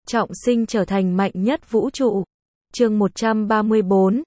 trọng sinh trở thành mạnh nhất vũ trụ. Chương 134,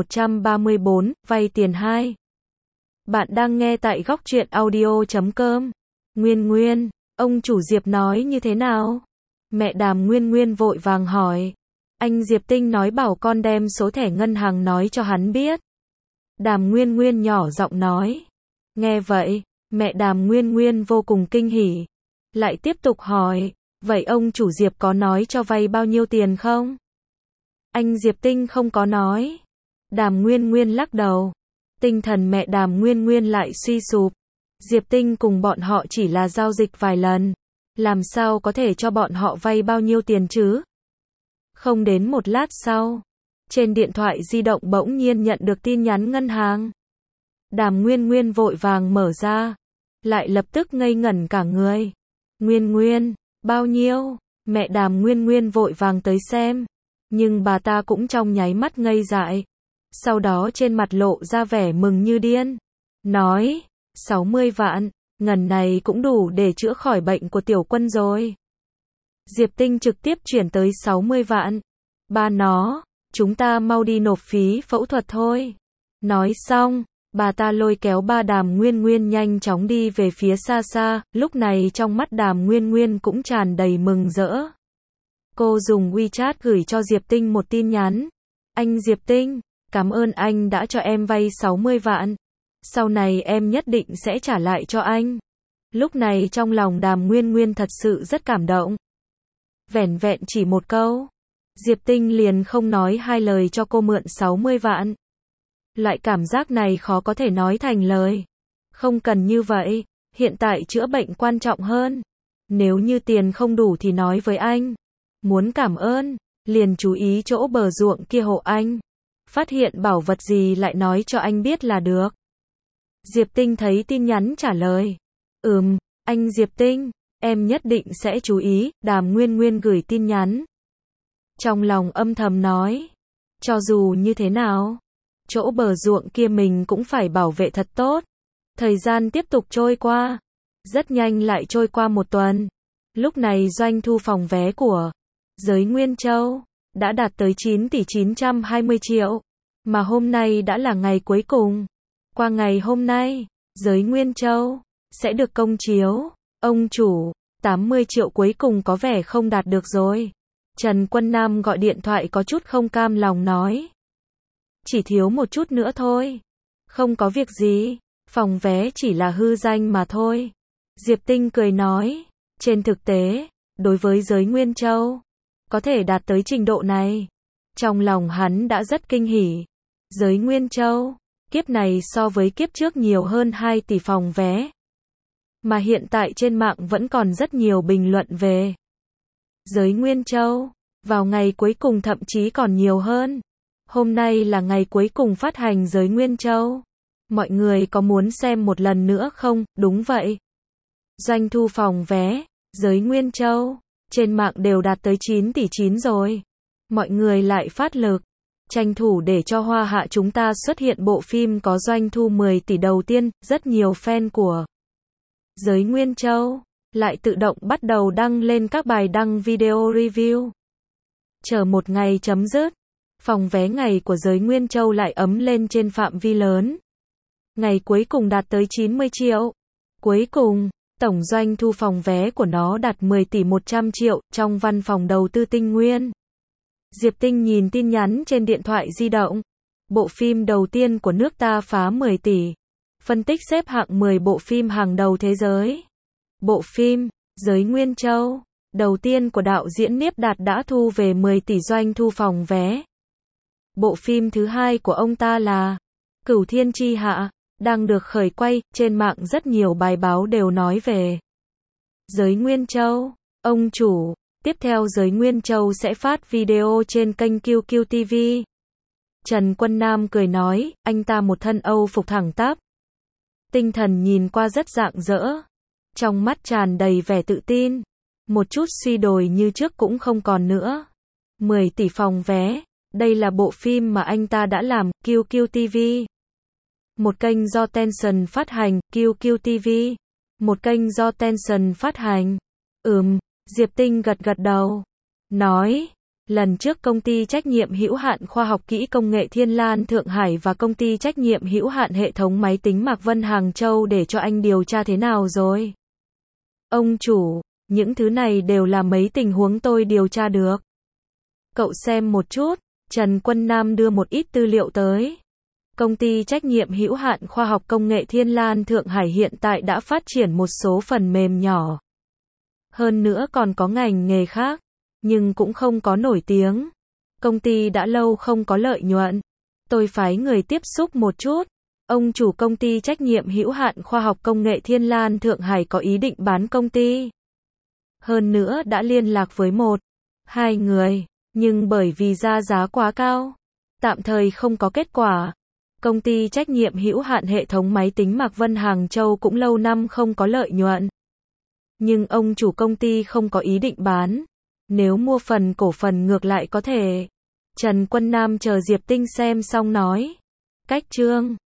C134, vay tiền 2. Bạn đang nghe tại góc truyện audio.com. Nguyên, ông chủ Diệp nói như thế nào? Mẹ Đàm Nguyên vội vàng hỏi. Anh Diệp Tinh nói bảo con đem số thẻ ngân hàng nói cho hắn biết. Đàm Nguyên nhỏ giọng nói. Nghe vậy, mẹ Đàm Nguyên vô cùng kinh hỉ. Lại tiếp tục hỏi, vậy ông chủ Diệp có nói cho vay bao nhiêu tiền không? Anh Diệp Tinh không có nói. Đàm Nguyên lắc đầu. Tinh thần mẹ Đàm Nguyên lại suy sụp. Diệp Tinh cùng bọn họ chỉ là giao dịch vài lần. Làm sao có thể cho bọn họ vay bao nhiêu tiền chứ? Không đến một lát sau, trên điện thoại di động bỗng nhiên nhận được tin nhắn ngân hàng. Đàm Nguyên vội vàng mở ra, lại lập tức ngây ngẩn cả người. Nguyên, bao nhiêu? Mẹ Đàm Nguyên vội vàng tới xem, nhưng bà ta cũng trong nháy mắt ngây dại. Sau đó trên mặt lộ ra vẻ mừng như điên, nói, 60 vạn, ngần này cũng đủ để chữa khỏi bệnh của tiểu quân rồi. Diệp Tinh trực tiếp chuyển tới 60 vạn. Ba nó, chúng ta mau đi nộp phí phẫu thuật thôi. Nói xong, bà ta lôi kéo ba Đàm Nguyên nhanh chóng đi về phía xa, lúc này trong mắt Đàm Nguyên cũng tràn đầy mừng rỡ. Cô dùng WeChat gửi cho Diệp Tinh một tin nhắn. Anh Diệp Tinh, cảm ơn anh đã cho em vay 60 vạn. Sau này em nhất định sẽ trả lại cho anh. Lúc này trong lòng Đàm Nguyên thật sự rất cảm động. Vẻn vẹn chỉ một câu, Diệp Tinh liền không nói hai lời cho cô mượn 60 vạn. Loại cảm giác này khó có thể nói thành lời. Không cần như vậy, hiện tại chữa bệnh quan trọng hơn. Nếu như tiền không đủ thì nói với anh. Muốn cảm ơn, liền chú ý chỗ bờ ruộng kia hộ anh. Phát hiện bảo vật gì lại nói cho anh biết là được. Diệp Tinh thấy tin nhắn trả lời. Anh Diệp Tinh, em nhất định sẽ chú ý. Đàm Nguyên gửi tin nhắn. Trong lòng âm thầm nói, cho dù như thế nào, chỗ bờ ruộng kia mình cũng phải bảo vệ thật tốt. Thời gian tiếp tục trôi qua, rất nhanh lại trôi qua một tuần. Lúc này doanh thu phòng vé của Giới Nguyên Châu đã đạt tới 9 tỷ 920 triệu, mà hôm nay đã là ngày cuối cùng. Qua ngày hôm nay, Giới Nguyên Châu sẽ được công chiếu. Ông chủ, 80 triệu cuối cùng có vẻ không đạt được rồi. Trần Quân Nam gọi điện thoại có chút không cam lòng nói. Chỉ thiếu một chút nữa thôi. Không có việc gì, phòng vé chỉ là hư danh mà thôi. Diệp Tinh cười nói, trên thực tế, đối với Giới Nguyên Châu, có thể đạt tới trình độ này. Trong lòng hắn đã rất kinh hỉ. Giới Nguyên Châu, kiếp này so với kiếp trước nhiều hơn 2 tỷ phòng vé. Mà hiện tại trên mạng vẫn còn rất nhiều bình luận về Giới Nguyên Châu, vào ngày cuối cùng thậm chí còn nhiều hơn. Hôm nay là ngày cuối cùng phát hành Giới Nguyên Châu. Mọi người có muốn xem một lần nữa không? Đúng vậy. Doanh thu phòng vé, Giới Nguyên Châu, trên mạng đều đạt tới 9 tỷ 9 rồi. Mọi người lại phát lực, tranh thủ để cho Hoa Hạ chúng ta xuất hiện bộ phim có doanh thu 10 tỷ đầu tiên. Rất nhiều fan của Giới Nguyên Châu lại tự động bắt đầu đăng lên các bài đăng video review. Chờ một ngày chấm dứt, phòng vé ngày của Giới Nguyên Châu lại ấm lên trên phạm vi lớn. Ngày cuối cùng đạt tới 90 triệu. Cuối cùng, tổng doanh thu phòng vé của nó đạt 10 tỷ 100 triệu trong văn phòng đầu tư Tinh Nguyên. Diệp Tinh nhìn tin nhắn trên điện thoại di động. Bộ phim đầu tiên của nước ta phá 10 tỷ. Phân tích xếp hạng 10 bộ phim hàng đầu thế giới. Bộ phim Giới Nguyên Châu đầu tiên của đạo diễn Niếp Đạt đã thu về 10 tỷ doanh thu phòng vé. Bộ phim thứ hai của ông ta là Cửu Thiên Chi Hạ, đang được khởi quay. Trên mạng rất nhiều bài báo đều nói về Giới Nguyên Châu. Ông chủ, tiếp theo Giới Nguyên Châu sẽ phát video trên kênh QQ TV. Trần Quân Nam cười nói, anh ta một thân Âu phục thẳng tắp, tinh thần nhìn qua rất rạng rỡ, trong mắt tràn đầy vẻ tự tin, một chút suy đồi như trước cũng không còn nữa. 10 tỷ phòng vé, đây là bộ phim mà anh ta đã làm. QQ TV, một kênh do Tencent phát hành. QQ TV, một kênh do Tencent phát hành. Diệp Tinh gật gật đầu. nói, lần trước công ty trách nhiệm hữu hạn khoa học kỹ công nghệ Thiên Lan Thượng Hải và công ty trách nhiệm hữu hạn hệ thống máy tính Mạc Vân Hàng Châu để cho anh điều tra thế nào rồi? Ông chủ, những thứ này đều là mấy tình huống tôi điều tra được. Cậu xem một chút, Trần Quân Nam đưa một ít tư liệu tới. Công ty trách nhiệm hữu hạn khoa học công nghệ Thiên Lan Thượng Hải hiện tại đã phát triển một số phần mềm nhỏ. Hơn nữa còn có ngành nghề khác, nhưng cũng không có nổi tiếng. Công ty đã lâu không có lợi nhuận. Tôi phái người tiếp xúc một chút. Ông chủ công ty trách nhiệm hữu hạn khoa học công nghệ Thiên Lan Thượng Hải có ý định bán công ty. Hơn nữa đã liên lạc với hai người, nhưng bởi vì ra giá quá cao, tạm thời không có kết quả. Công ty trách nhiệm hữu hạn hệ thống máy tính Mạc Vân Hàng Châu cũng lâu năm không có lợi nhuận. Nhưng ông chủ công ty không có ý định bán. Nếu mua phần cổ phần ngược lại có thể. Trần Quân Nam chờ Diệp Tinh xem xong nói. Cách chương